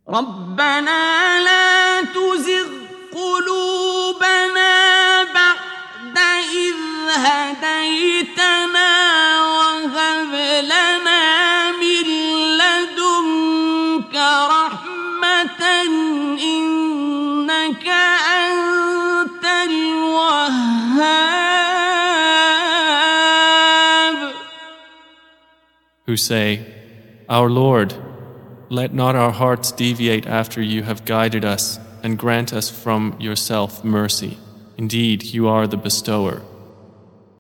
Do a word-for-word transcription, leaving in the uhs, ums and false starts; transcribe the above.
ربنا لا تزغ قلوبنا بعد إذ هديتنا وهب لنا من لدنك رحمة إنك أنت الوهاب. Who say, Our Lord, let not our hearts deviate after you have guided us, and grant us from yourself mercy. Indeed, you are the bestower.